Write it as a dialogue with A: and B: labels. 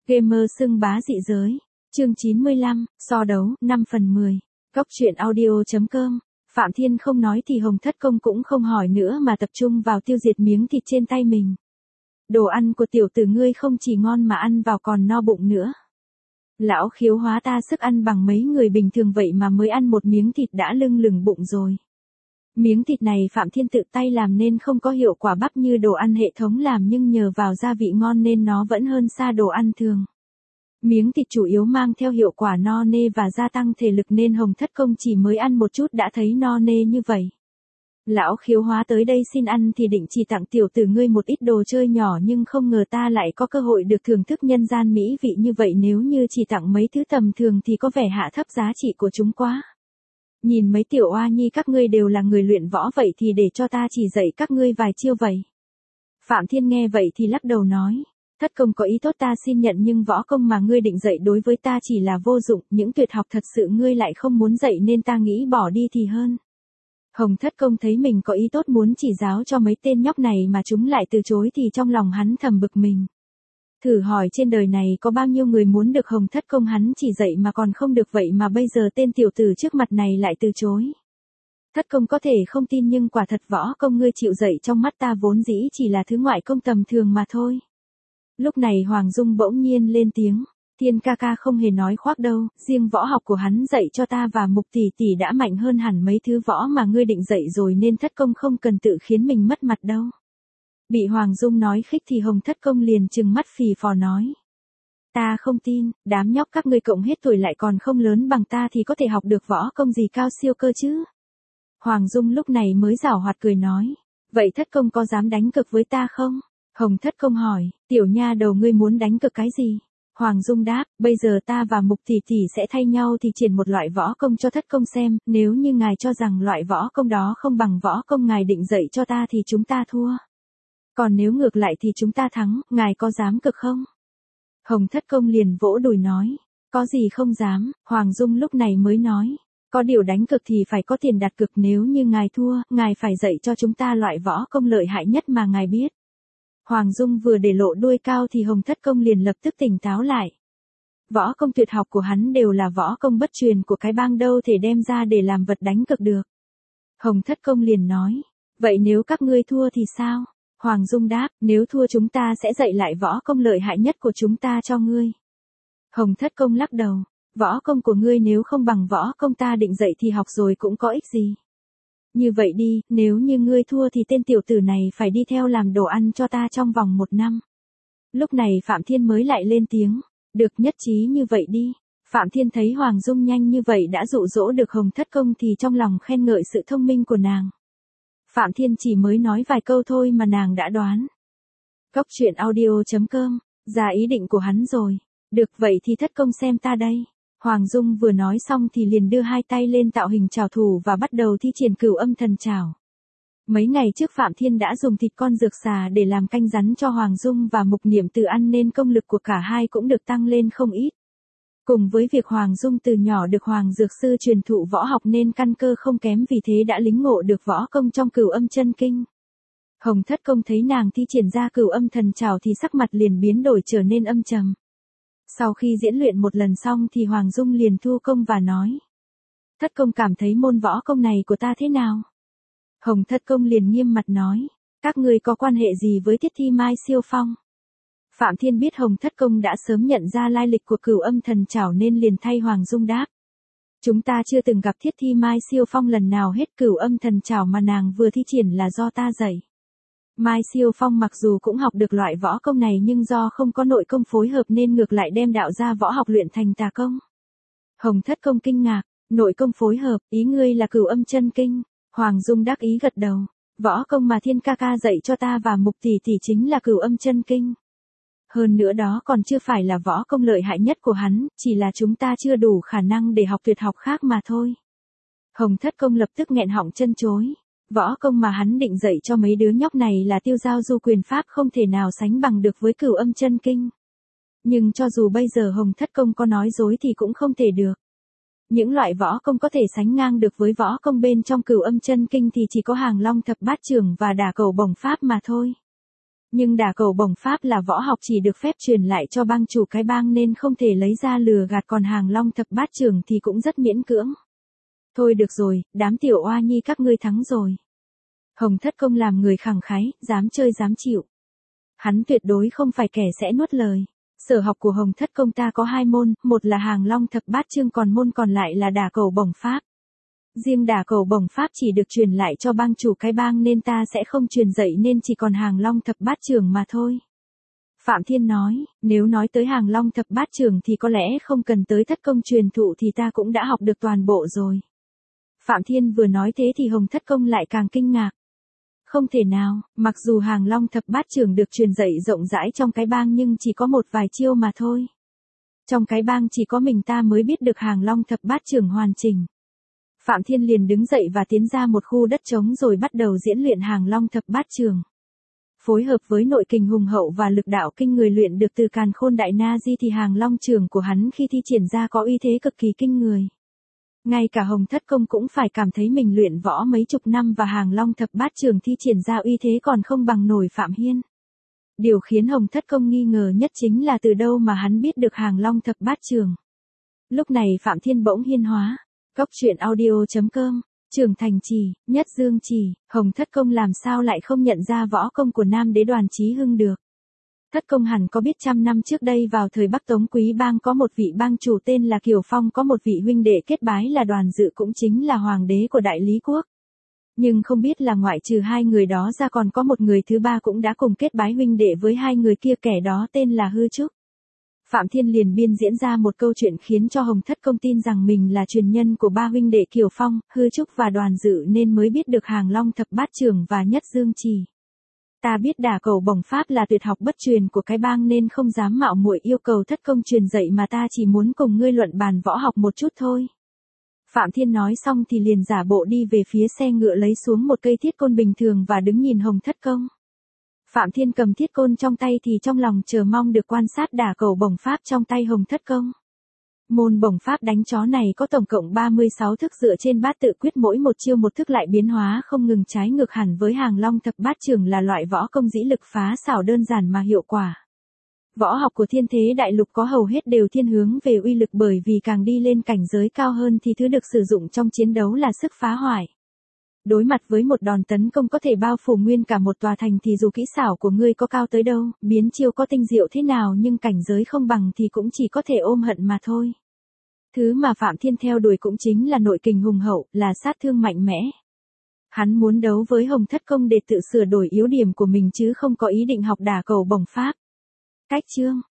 A: Gamer xưng bá dị giới. Chương 95, so đấu, 5 phần 10. Góc truyện audio.com. Phạm Thiên không nói thì Hồng Thất Công cũng không hỏi nữa mà tập trung vào tiêu diệt miếng thịt trên tay mình. Đồ ăn của tiểu tử ngươi không chỉ ngon mà ăn vào còn no bụng nữa. Lão Khiếu hóa ta sức ăn bằng mấy người bình thường vậy mà mới ăn một miếng thịt đã lưng lửng bụng rồi. Miếng thịt này Phạm Thiên tự tay làm nên không có hiệu quả bắp như đồ ăn hệ thống làm, nhưng nhờ vào gia vị ngon nên nó vẫn hơn xa đồ ăn thường. Miếng thịt chủ yếu mang theo hiệu quả no nê và gia tăng thể lực nên Hồng Thất Công chỉ mới ăn một chút đã thấy no nê như vậy. Lão Khiếu hóa tới đây xin ăn thì định chỉ tặng tiểu tử ngươi một ít đồ chơi nhỏ, nhưng không ngờ ta lại có cơ hội được thưởng thức nhân gian mỹ vị như vậy, nếu như chỉ tặng mấy thứ tầm thường thì có vẻ hạ thấp giá trị của chúng quá. Nhìn mấy tiểu oa nhi các ngươi đều là người luyện võ, vậy thì để cho ta chỉ dạy các ngươi vài chiêu vậy. Phạm Thiên nghe vậy thì lắc đầu nói, Thất Công có ý tốt ta xin nhận, nhưng võ công mà ngươi định dạy đối với ta chỉ là vô dụng, những tuyệt học thật sự ngươi lại không muốn dạy nên ta nghĩ bỏ đi thì hơn. Hồng Thất Công thấy mình có ý tốt muốn chỉ giáo cho mấy tên nhóc này mà chúng lại từ chối thì trong lòng hắn thầm bực mình. Thử hỏi trên đời này có bao nhiêu người muốn được Hồng Thất Công hắn chỉ dạy mà còn không được, vậy mà bây giờ tên tiểu tử trước mặt này lại từ chối. Thất Công có thể không tin nhưng quả thật võ công ngươi chịu dạy trong mắt ta vốn dĩ chỉ là thứ ngoại công tầm thường mà thôi. Lúc này Hoàng Dung bỗng nhiên lên tiếng, Thiên ca ca không hề nói khoác đâu, riêng võ học của hắn dạy cho ta và Mục tỷ tỷ đã mạnh hơn hẳn mấy thứ võ mà ngươi định dạy rồi, nên Thất Công không cần tự khiến mình mất mặt đâu. Bị Hoàng Dung nói khích thì Hồng Thất Công liền trừng mắt phì phò nói, ta không tin, đám nhóc các ngươi cộng hết tuổi lại còn không lớn bằng ta thì có thể học được võ công gì cao siêu cơ chứ. Hoàng Dung lúc này mới giảo hoạt cười nói, vậy Thất Công có dám đánh cực với ta không? Hồng Thất Công hỏi, tiểu nha đầu ngươi muốn đánh cực cái gì? Hoàng Dung đáp, bây giờ ta và Mục tỷ tỷ sẽ thay nhau thì triển một loại võ công cho Thất Công xem, nếu như ngài cho rằng loại võ công đó không bằng võ công ngài định dạy cho ta thì chúng ta thua. Còn nếu ngược lại thì chúng ta thắng, ngài có dám cực không? Hồng Thất Công liền vỗ đùi nói, có gì không dám. Hoàng Dung lúc này mới nói, có điều đánh cực thì phải có tiền đặt cược, nếu như ngài thua, ngài phải dạy cho chúng ta loại võ công lợi hại nhất mà ngài biết. Hoàng Dung vừa để lộ đuôi cao thì Hồng Thất Công liền lập tức tỉnh táo lại. Võ công tuyệt học của hắn đều là võ công bất truyền của cái bang, đâu thể đem ra để làm vật đánh cực được. Hồng Thất Công liền nói, vậy nếu các ngươi thua thì sao? Hoàng Dung đáp, nếu thua chúng ta sẽ dạy lại võ công lợi hại nhất của chúng ta cho ngươi. Hồng Thất Công lắc đầu, võ công của ngươi nếu không bằng võ công ta định dạy thì học rồi cũng có ích gì. Như vậy đi, nếu như ngươi thua thì tên tiểu tử này phải đi theo làm đồ ăn cho ta trong vòng 1 năm. Lúc này Phạm Thiên mới lại lên tiếng, được, nhất trí như vậy đi. Phạm Thiên thấy Hoàng Dung nhanh như vậy đã dụ dỗ được Hồng Thất Công thì trong lòng khen ngợi sự thông minh của nàng. Phạm Thiên chỉ mới nói vài câu thôi mà nàng đã đoán. Góc truyện audio.com, ra ý định của hắn rồi. Được, vậy thì Thất Công xem ta đây. Hoàng Dung vừa nói xong thì liền đưa hai tay lên tạo hình trảo thủ và bắt đầu thi triển Cửu Âm Thần Trảo. Mấy ngày trước Phạm Thiên đã dùng thịt con dược xà để làm canh rắn cho Hoàng Dung và Mục Niệm Từ ăn nên công lực của cả hai cũng được tăng lên không ít. Cùng với việc Hoàng Dung từ nhỏ được Hoàng Dược Sư truyền thụ võ học nên căn cơ không kém, vì thế đã lĩnh ngộ được võ công trong Cửu Âm Chân Kinh. Hồng Thất Công thấy nàng thi triển ra Cửu Âm Thần Trảo thì sắc mặt liền biến đổi trở nên âm trầm. Sau khi diễn luyện một lần xong thì Hoàng Dung liền thu công và nói, Thất Công cảm thấy môn võ công này của ta thế nào? Hồng Thất Công liền nghiêm mặt nói, các ngươi có quan hệ gì với Thiết Thi Mai Siêu Phong? Phạm Thiên biết Hồng Thất Công đã sớm nhận ra lai lịch của Cửu Âm Thần Trảo nên liền thay Hoàng Dung đáp, chúng ta chưa từng gặp Thiết Thi Mai Siêu Phong lần nào hết, Cửu Âm Thần Trảo mà nàng vừa thi triển là do ta dạy. Mai Siêu Phong mặc dù cũng học được loại võ công này nhưng do không có nội công phối hợp nên ngược lại đem đạo ra võ học luyện thành tà công. Hồng Thất Công kinh ngạc, nội công phối hợp, ý ngươi là Cửu Âm Chân Kinh? Hoàng Dung đắc ý gật đầu, võ công mà Thiên ca ca dạy cho ta và Mục tỷ tỷ chính là Cửu Âm Chân Kinh. Hơn nữa đó còn chưa phải là võ công lợi hại nhất của hắn, chỉ là chúng ta chưa đủ khả năng để học tuyệt học khác mà thôi. Hồng Thất Công lập tức nghẹn họng chân chối. Võ công mà hắn định dạy cho mấy đứa nhóc này là Tiêu Giao Du Quyền Pháp, không thể nào sánh bằng được với Cửu Âm Chân Kinh. Nhưng cho dù bây giờ Hồng Thất Công có nói dối thì cũng không thể được. Những loại võ công có thể sánh ngang được với võ công bên trong Cửu Âm Chân Kinh thì chỉ có Hàng Long Thập Bát Chưởng và Đả Cầu Bổng Pháp mà thôi. Nhưng đả cầu bổng pháp là võ học chỉ được phép truyền lại cho bang chủ cái bang nên không thể lấy ra lừa gạt, còn hàng long thập bát trưởng thì cũng rất miễn cưỡng. Thôi được rồi, đám tiểu oa nhi các ngươi thắng rồi. Hồng Thất Công làm người khẳng khái, dám chơi dám chịu. Hắn tuyệt đối không phải kẻ sẽ nuốt lời. Sở học của Hồng Thất Công ta có 2 môn, một là hàng long thập bát chương, còn môn còn lại là đả cầu bổng pháp. Riêng đả cầu bổng pháp chỉ được truyền lại cho bang chủ cái bang nên ta sẽ không truyền dạy, nên chỉ còn hàng long thập bát trưởng mà thôi. Phạm Thiên nói, nếu nói tới hàng long thập bát trưởng thì có lẽ không cần tới Thất Công truyền thụ thì ta cũng đã học được toàn bộ rồi. Phạm Thiên vừa nói thế thì Hồng Thất Công lại càng kinh ngạc. Không thể nào, mặc dù hàng long thập bát trưởng được truyền dạy rộng rãi trong cái bang nhưng chỉ có một vài chiêu mà thôi. Trong cái bang chỉ có mình ta mới biết được hàng long thập bát trưởng hoàn chỉnh. Phạm Thiên liền đứng dậy và tiến ra một khu đất trống rồi bắt đầu diễn luyện hàng long thập bát trưởng. Phối hợp với nội kình hùng hậu và lực đạo kinh người luyện được từ Càn Khôn Đại Na Di thì hàng long trưởng của hắn khi thi triển ra có uy thế cực kỳ kinh người. Ngay cả Hồng Thất Công cũng phải cảm thấy mình luyện võ mấy chục năm và hàng long thập bát trưởng thi triển ra uy thế còn không bằng nổi Phạm Hiên. Điều khiến Hồng Thất Công nghi ngờ nhất chính là từ đâu mà hắn biết được hàng long thập bát trưởng. Lúc này Phạm Thiên bỗng hiên hóa. Cốc truyện audio.com, Trường Thành Trì, Nhất Dương Trì, Hồng Thất Công làm sao lại không nhận ra võ công của Nam Đế Đoàn Chí Hưng được. Thất Công hẳn có biết 100 năm trước đây vào thời Bắc Tống Quý bang có một vị bang chủ tên là Kiều Phong, có một vị huynh đệ kết bái là Đoàn Dự, cũng chính là hoàng đế của Đại Lý Quốc. Nhưng không biết là ngoại trừ 2 người đó ra còn có một người thứ ba cũng đã cùng kết bái huynh đệ với 2 người kia, kẻ đó tên là Hư Trúc. Phạm Thiên liền biên diễn ra một câu chuyện khiến cho Hồng Thất Công tin rằng mình là truyền nhân của 3 huynh đệ Kiều Phong, Hư Trúc và Đoàn Dự nên mới biết được hàng long thập bát trưởng và Nhất Dương Trì. Ta biết đả cầu bổng pháp là tuyệt học bất truyền của cái bang nên không dám mạo muội yêu cầu Thất Công truyền dạy, mà ta chỉ muốn cùng ngươi luận bàn võ học một chút thôi. Phạm Thiên nói xong thì liền giả bộ đi về phía xe ngựa, lấy xuống một cây thiết côn bình thường và đứng nhìn Hồng Thất Công. Phạm Thiên cầm thiết côn trong tay thì trong lòng chờ mong được quan sát đả cầu bổng pháp trong tay Hồng Thất Công. Môn bổng pháp đánh chó này có tổng cộng 36 thức dựa trên bát tự quyết, mỗi một chiêu một thức lại biến hóa không ngừng, trái ngược hẳn với hàng long thập bát trưởng là loại võ công dĩ lực phá xảo đơn giản mà hiệu quả. Võ học của Thiên Thế Đại Lục có hầu hết đều thiên hướng về uy lực, bởi vì càng đi lên cảnh giới cao hơn thì thứ được sử dụng trong chiến đấu là sức phá hoại. Đối mặt với một đòn tấn công có thể bao phủ nguyên cả một tòa thành thì dù kỹ xảo của ngươi có cao tới đâu, biến chiêu có tinh diệu thế nào nhưng cảnh giới không bằng thì cũng chỉ có thể ôm hận mà thôi. Thứ mà Phạm Thiên theo đuổi cũng chính là nội kình hùng hậu, là sát thương mạnh mẽ. Hắn muốn đấu với Hồng Thất Công để tự sửa đổi yếu điểm của mình chứ không có ý định học đả cầu bổng pháp. Cách chương